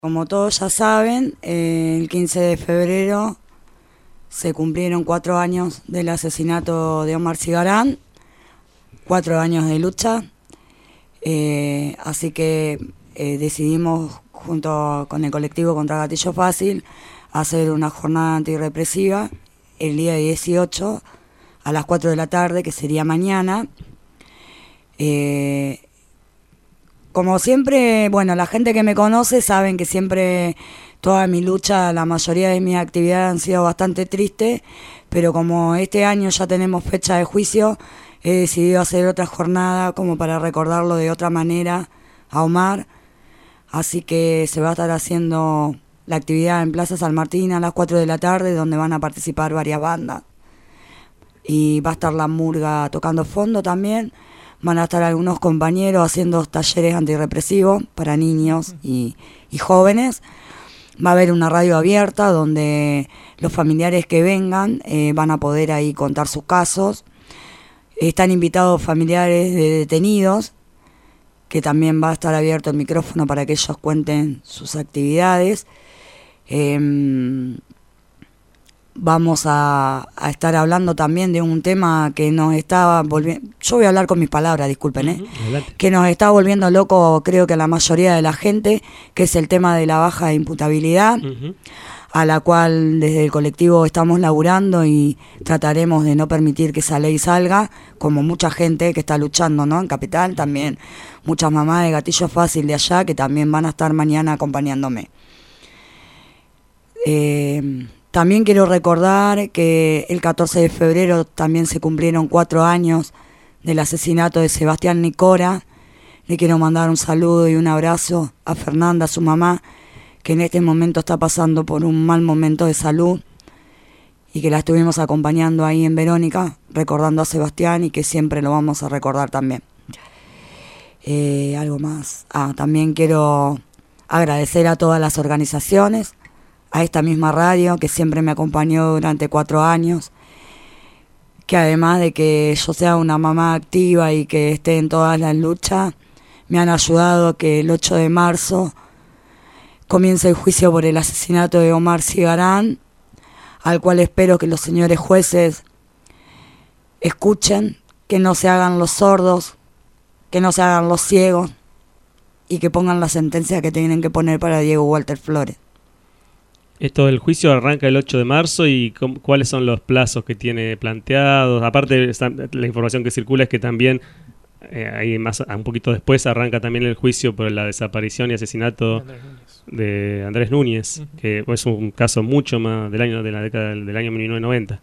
Como todos ya saben, el 15 de febrero se cumplieron 4 años del asesinato de Omar Cigarán, 4 años de lucha, así que decidimos junto con el colectivo contra Gatillo Fácil hacer una jornada antirrepresiva el día 18 a las 4 de la tarde, que sería mañana. Como siempre, bueno, la gente que me conoce saben que siempre toda mi lucha, la mayoría de mis actividades han sido bastante tristes, pero como este año ya tenemos fecha de juicio, he decidido hacer otra jornada como para recordarlo de otra manera a Omar. Así que se va a estar haciendo la actividad en Plaza San Martín a las 4 de la tarde, donde van a participar varias bandas. Y va a estar la murga tocando fondo también. Van a estar algunos compañeros haciendo talleres antirrepresivos para niños y jóvenes. Va a haber una radio abierta donde los familiares que vengan van a poder ahí contar sus casos. Están invitados familiares de detenidos, que también va a estar abierto el micrófono para que ellos cuenten sus actividades. Vamos a estar hablando también de un tema que nos está volviendo, yo voy a hablar con mis palabras, disculpen, que nos está volviendo loco, creo que a la mayoría de la gente, que es el tema de la baja imputabilidad, a la cual desde el colectivo estamos laburando y trataremos de no permitir que esa ley salga, como mucha gente que está luchando, ¿no? En Capital también, muchas mamás de Gatillo Fácil de allá que también van a estar mañana acompañándome. También quiero recordar que el 14 de febrero también se cumplieron 4 años del asesinato de Sebastián Nicora. Le quiero mandar un saludo y un abrazo a Fernanda, su mamá, que en este momento está pasando por un mal momento de salud y que la estuvimos acompañando ahí en Verónica, recordando a Sebastián y que siempre lo vamos a recordar también. Algo más. También quiero agradecer a todas las organizaciones, a esta misma radio que siempre me acompañó durante 4 años, que además de que yo sea una mamá activa y que esté en todas las luchas, me han ayudado a que el 8 de marzo comience el juicio por el asesinato de Omar Cigarán, al cual espero que los señores jueces escuchen, que no se hagan los sordos, que no se hagan los ciegos y que pongan la sentencia que tienen que poner para Diego Walter Flores. Esto del juicio arranca el 8 de marzo y ¿cuáles son los plazos que tiene planteados? Aparte, la información que circula es que también, ahí más un poquito después, arranca también el juicio por la desaparición y asesinato de Andrés Núñez, que es un caso mucho más de la década del año 1990.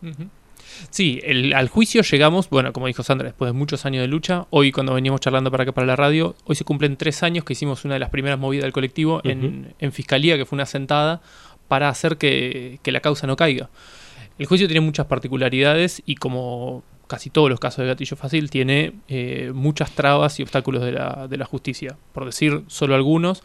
Sí, al juicio llegamos, bueno, como dijo Sandra, después de muchos años de lucha. Hoy, cuando veníamos charlando para acá, para la radio, hoy se cumplen 3 años que hicimos una de las primeras movidas del colectivo en Fiscalía, que fue una sentada para hacer que la causa no caiga. El juicio tiene muchas particularidades y, como casi todos los casos de Gatillo Fácil, tiene muchas trabas y obstáculos de la justicia. Por decir solo algunos,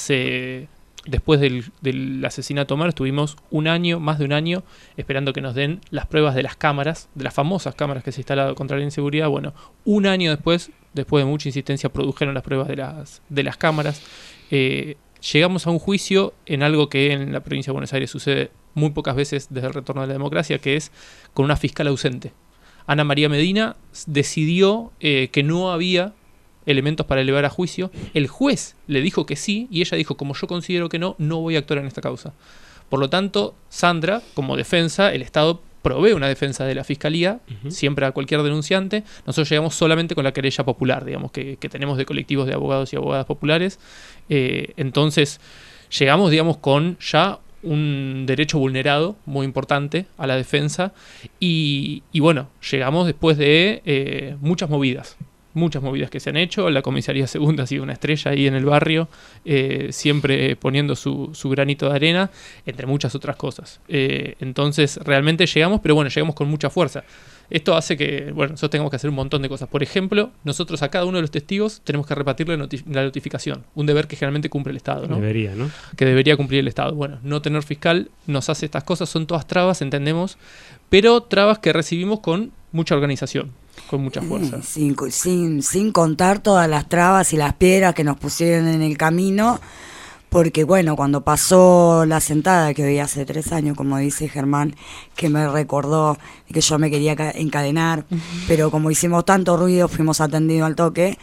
después del asesinato de Omar estuvimos más de un año, esperando que nos den las pruebas de las cámaras, de las famosas cámaras que se instalaron contra la inseguridad. Bueno, un año después de mucha insistencia, produjeron las pruebas de las cámaras. Llegamos a un juicio en algo que en la provincia de Buenos Aires sucede muy pocas veces desde el retorno de la democracia, que es con una fiscal ausente. Ana María Medina decidió que no había elementos para elevar a juicio. El juez le dijo que sí y ella dijo, como yo considero que no voy a actuar en esta causa. Por lo tanto, Sandra, como defensa, el Estado provee una defensa de la Fiscalía, siempre a cualquier denunciante. Nosotros llegamos solamente con la querella popular, digamos, que tenemos de colectivos de abogados y abogadas populares. Entonces, llegamos, digamos, con ya un derecho vulnerado muy importante a la defensa y bueno, llegamos después de muchas movidas que se han hecho. La comisaría segunda ha sido una estrella ahí en el barrio, siempre poniendo su granito de arena, entre muchas otras cosas. Entonces realmente llegamos, pero bueno, llegamos con mucha fuerza. Esto hace que, bueno, nosotros tengamos que hacer un montón de cosas. Por ejemplo, nosotros a cada uno de los testigos tenemos que repartirle la notificación, un deber que generalmente cumple el Estado, ¿no? Debería, ¿no? Que debería cumplir el Estado. Bueno, no tener fiscal nos hace estas cosas, son todas trabas, entendemos, pero trabas que recibimos con mucha organización, con mucha fuerza. Sin contar todas las trabas y las piedras que nos pusieron en el camino, porque bueno, cuando pasó la sentada que hoy hace 3 años, como dice Germán, que me recordó que yo me quería encadenar, pero como hicimos tanto ruido, fuimos atendidos al toque,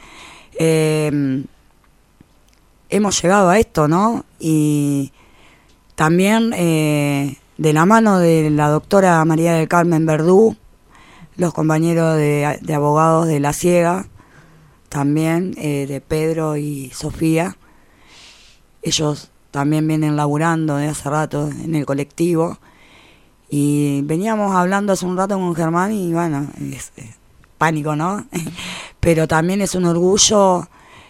hemos llegado a esto, ¿no? Y también de la mano de la doctora María del Carmen Verdú, los compañeros de abogados de La Ciega, también de Pedro y Sofía, ellos también vienen laburando de hace rato en el colectivo, y veníamos hablando hace un rato con Germán y bueno, es pánico, ¿no? Pero también es un orgullo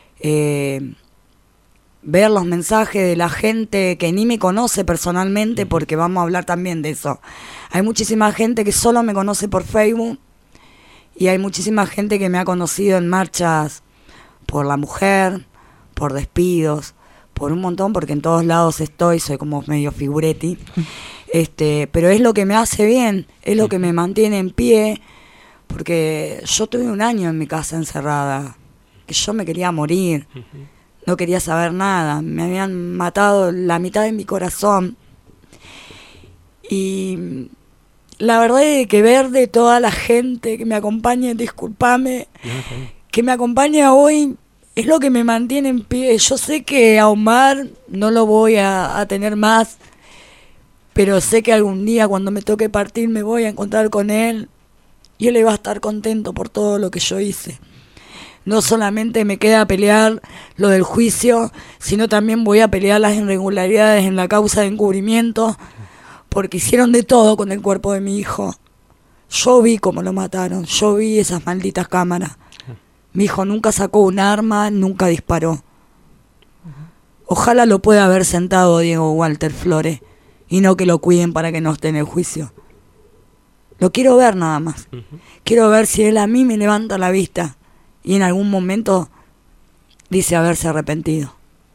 ver los mensajes de la gente que ni me conoce personalmente, porque vamos a hablar también de eso. Hay muchísima gente que solo me conoce por Facebook, y hay muchísima gente que me ha conocido en marchas por la mujer, por despidos, por un montón, porque en todos lados estoy, soy como medio figuretti, pero es lo que me hace bien, es lo que me mantiene en pie, porque yo tuve 1 año en mi casa encerrada, que yo me quería morir, no quería saber nada, me habían matado la mitad de mi corazón, y la verdad es que ver de toda la gente que me acompaña, discúlpame, que me acompaña hoy, es lo que me mantiene en pie. Yo sé que a Omar no lo voy a tener más, pero sé que algún día cuando me toque partir me voy a encontrar con él, y él va a estar contento por todo lo que yo hice. No solamente me queda pelear lo del juicio, sino también voy a pelear las irregularidades en la causa de encubrimiento, porque hicieron de todo con el cuerpo de mi hijo. Yo vi cómo lo mataron, yo vi esas malditas cámaras. Mi hijo nunca sacó un arma, nunca disparó. Ojalá lo pueda haber sentado Diego Walter Flores, y no que lo cuiden para que no esté en el juicio. Lo quiero ver nada más. Quiero ver si él a mí me levanta la vista y en algún momento dice haberse arrepentido.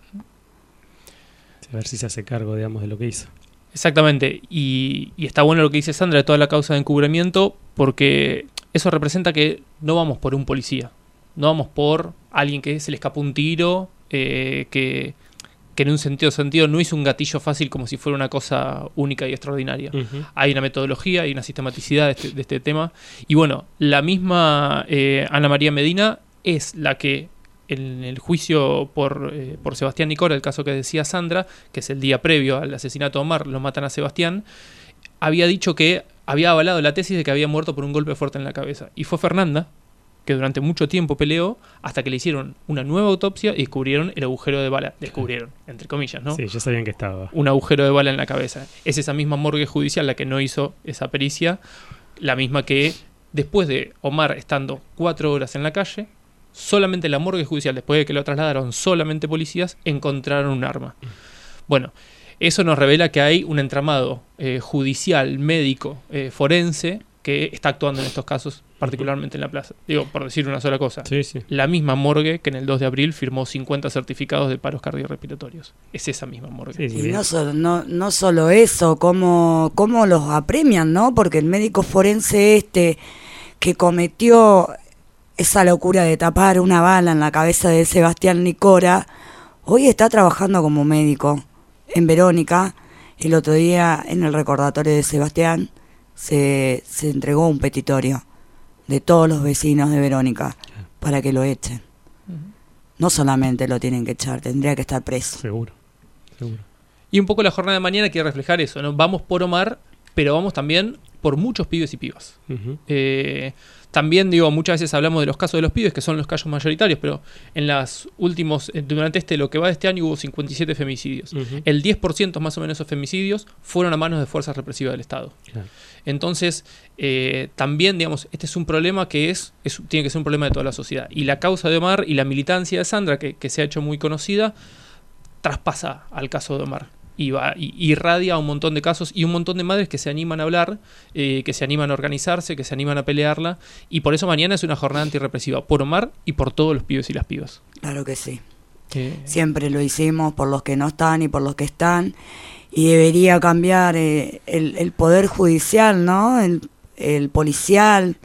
A ver si se hace cargo, digamos, de lo que hizo. Exactamente, y está bueno lo que dice Sandra de toda la causa de encubrimiento, porque eso representa que no vamos por un policía, no vamos por alguien que se le escapó un tiro, que en un sentido no hizo un gatillo fácil como si fuera una cosa única y extraordinaria. Hay una metodología, hay una sistematicidad de este tema, y bueno, la misma Ana María Medina es la que en el juicio por Sebastián Nicora, el caso que decía Sandra, que es el día previo al asesinato de Omar, lo matan a Sebastián, había dicho que había avalado la tesis de que había muerto por un golpe fuerte en la cabeza. Y fue Fernanda, que durante mucho tiempo peleó, hasta que le hicieron una nueva autopsia y descubrieron el agujero de bala. Descubrieron, entre comillas, ¿no? Sí, ya sabían que estaba. Un agujero de bala en la cabeza. Es esa misma morgue judicial la que no hizo esa pericia, la misma que después de Omar estando 4 horas en la calle, solamente en la morgue judicial, después de que lo trasladaron solamente policías, encontraron un arma. Bueno, eso nos revela que hay un entramado judicial, médico, forense, que está actuando en estos casos, particularmente en la plaza. Digo, por decir una sola cosa. Sí, sí. La misma morgue que en el 2 de abril firmó 50 certificados de paros cardiorrespiratorios. Es esa misma morgue. Sí, y no solo eso, cómo los apremian, ¿no? Porque el médico forense que cometió esa locura de tapar una bala en la cabeza de Sebastián Nicora, hoy está trabajando como médico en Verónica. El otro día, en el recordatorio de Sebastián, se entregó un petitorio de todos los vecinos de Verónica para que lo echen. No solamente lo tienen que echar, tendría que estar preso. Seguro. Y un poco la jornada de mañana quiere reflejar eso, ¿no? Vamos por Omar, pero vamos también por muchos pibes y pibas. También, digo, muchas veces hablamos de los casos de los pibes, que son los casos mayoritarios, pero en las últimos, durante lo que va de este año hubo 57 femicidios. El 10% más o menos de esos femicidios fueron a manos de fuerzas represivas del Estado. Claro. Entonces, también, digamos, este es un problema que tiene que ser un problema de toda la sociedad. Y la causa de Omar y la militancia de Sandra, que se ha hecho muy conocida, traspasa al caso de Omar. Y irradia a un montón de casos y un montón de madres que se animan a hablar, que se animan a organizarse, que se animan a pelearla, y por eso mañana es una jornada antirrepresiva, por Omar y por todos los pibes y las pibas. Claro que sí. Siempre lo hicimos por los que no están y por los que están, y debería cambiar el poder judicial, ¿no? El policial.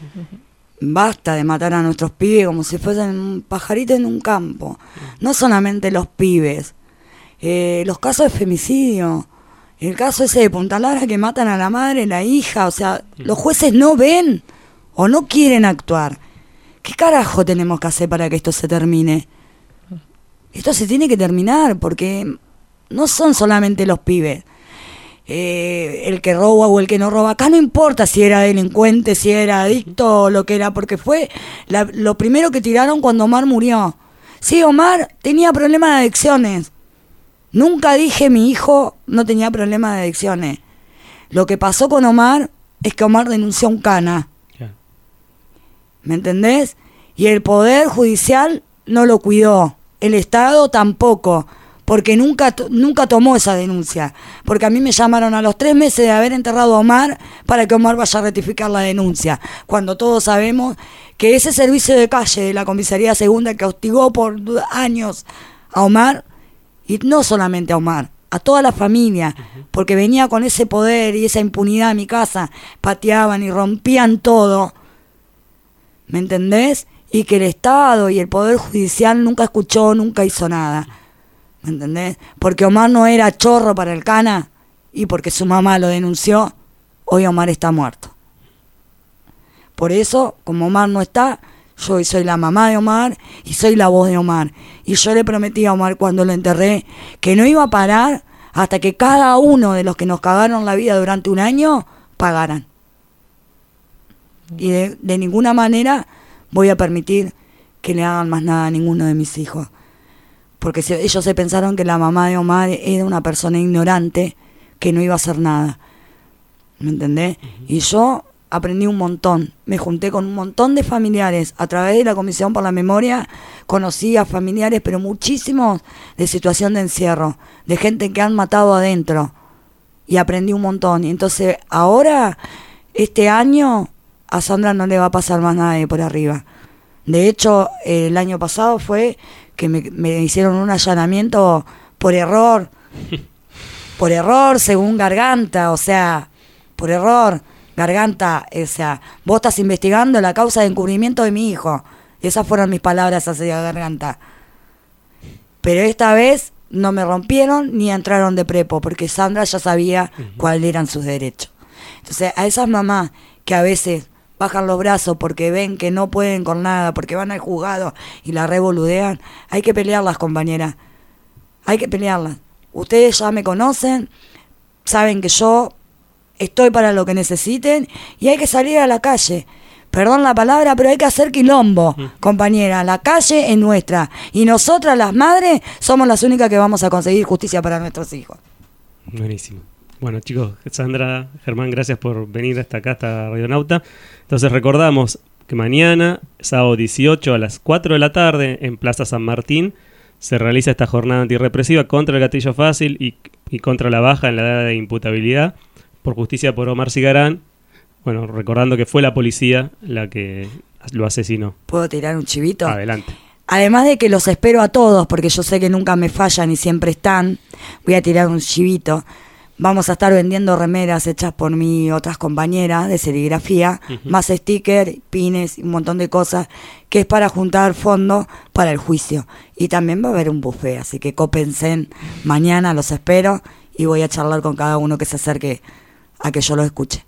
Basta de matar a nuestros pibes como si fuesen un pajarito en un campo. No solamente los pibes. los casos de femicidio, el caso ese de Punta Lara que matan a la madre, la hija, o sea, los jueces no ven o no quieren actuar. ¿Qué carajo tenemos que hacer para que esto se termine? Esto se tiene que terminar porque no son solamente los pibes. El que roba o el que no roba. Acá no importa si era delincuente, si era adicto o lo que era, porque fue lo primero que tiraron cuando Omar murió. Sí, Omar tenía problemas de adicciones. Nunca dije mi hijo no tenía problemas de adicciones. Lo que pasó con Omar es que Omar denunció a un cana. Yeah. ¿Me entendés? Y el Poder Judicial no lo cuidó. El Estado tampoco. Porque nunca tomó esa denuncia. Porque a mí me llamaron a los 3 meses de haber enterrado a Omar para que Omar vaya a rectificar la denuncia. Cuando todos sabemos que ese servicio de calle de la Comisaría Segunda que hostigó por años a Omar, y no solamente a Omar, a toda la familia, porque venía con ese poder y esa impunidad a mi casa, pateaban y rompían todo, ¿me entendés? Y que el Estado y el Poder Judicial nunca escuchó, nunca hizo nada, ¿me entendés? Porque Omar no era chorro para el cana y porque su mamá lo denunció, hoy Omar está muerto. Por eso, como Omar no está, yo hoy soy la mamá de Omar y soy la voz de Omar. Y yo le prometí a Omar cuando lo enterré que no iba a parar hasta que cada uno de los que nos cagaron la vida durante un año pagaran. Y de ninguna manera voy a permitir que le hagan más nada a ninguno de mis hijos. Porque ellos se pensaron que la mamá de Omar era una persona ignorante que no iba a hacer nada. ¿Me entendés? Y yo aprendí un montón, me junté con un montón de familiares, a través de la Comisión por la Memoria conocí a familiares, pero muchísimos de situación de encierro, de gente que han matado adentro, y aprendí un montón. Y entonces ahora, este año, a Sandra no le va a pasar más nada de por arriba. De hecho, el año pasado fue que me hicieron un allanamiento por error, según Garganta, o sea, por error. Garganta, o sea, vos estás investigando la causa de encubrimiento de mi hijo. Esas fueron mis palabras hacia Garganta. Pero esta vez no me rompieron ni entraron de prepo, porque Sandra ya sabía cuáles eran sus derechos. Entonces, a esas mamás que a veces bajan los brazos porque ven que no pueden con nada, porque van al juzgado y la revoludean, hay que pelearlas, compañeras. Hay que pelearlas. Ustedes ya me conocen, saben que yo estoy para lo que necesiten y hay que salir a la calle. Perdón la palabra, pero hay que hacer quilombo, compañera. La calle es nuestra y nosotras, las madres, somos las únicas que vamos a conseguir justicia para nuestros hijos. Buenísimo. Bueno, chicos, Sandra, Germán, gracias por venir hasta acá, hasta Radionauta. Entonces recordamos que mañana, sábado 18 a las 4 de la tarde, en Plaza San Martín, se realiza esta jornada antirrepresiva contra el gatillo fácil y contra la baja en la edad de imputabilidad por justicia por Omar Cigarán. Bueno, recordando que fue la policía la que lo asesinó. ¿Puedo tirar un chivito? Adelante. Además de que los espero a todos, porque yo sé que nunca me fallan y siempre están, voy a tirar un chivito. Vamos a estar vendiendo remeras hechas por mí y otras compañeras de serigrafía, más stickers, pines y un montón de cosas, que es para juntar fondos para el juicio. Y también va a haber un buffet, así que cópense, mañana los espero y voy a charlar con cada uno que se acerque a que yo lo escuche.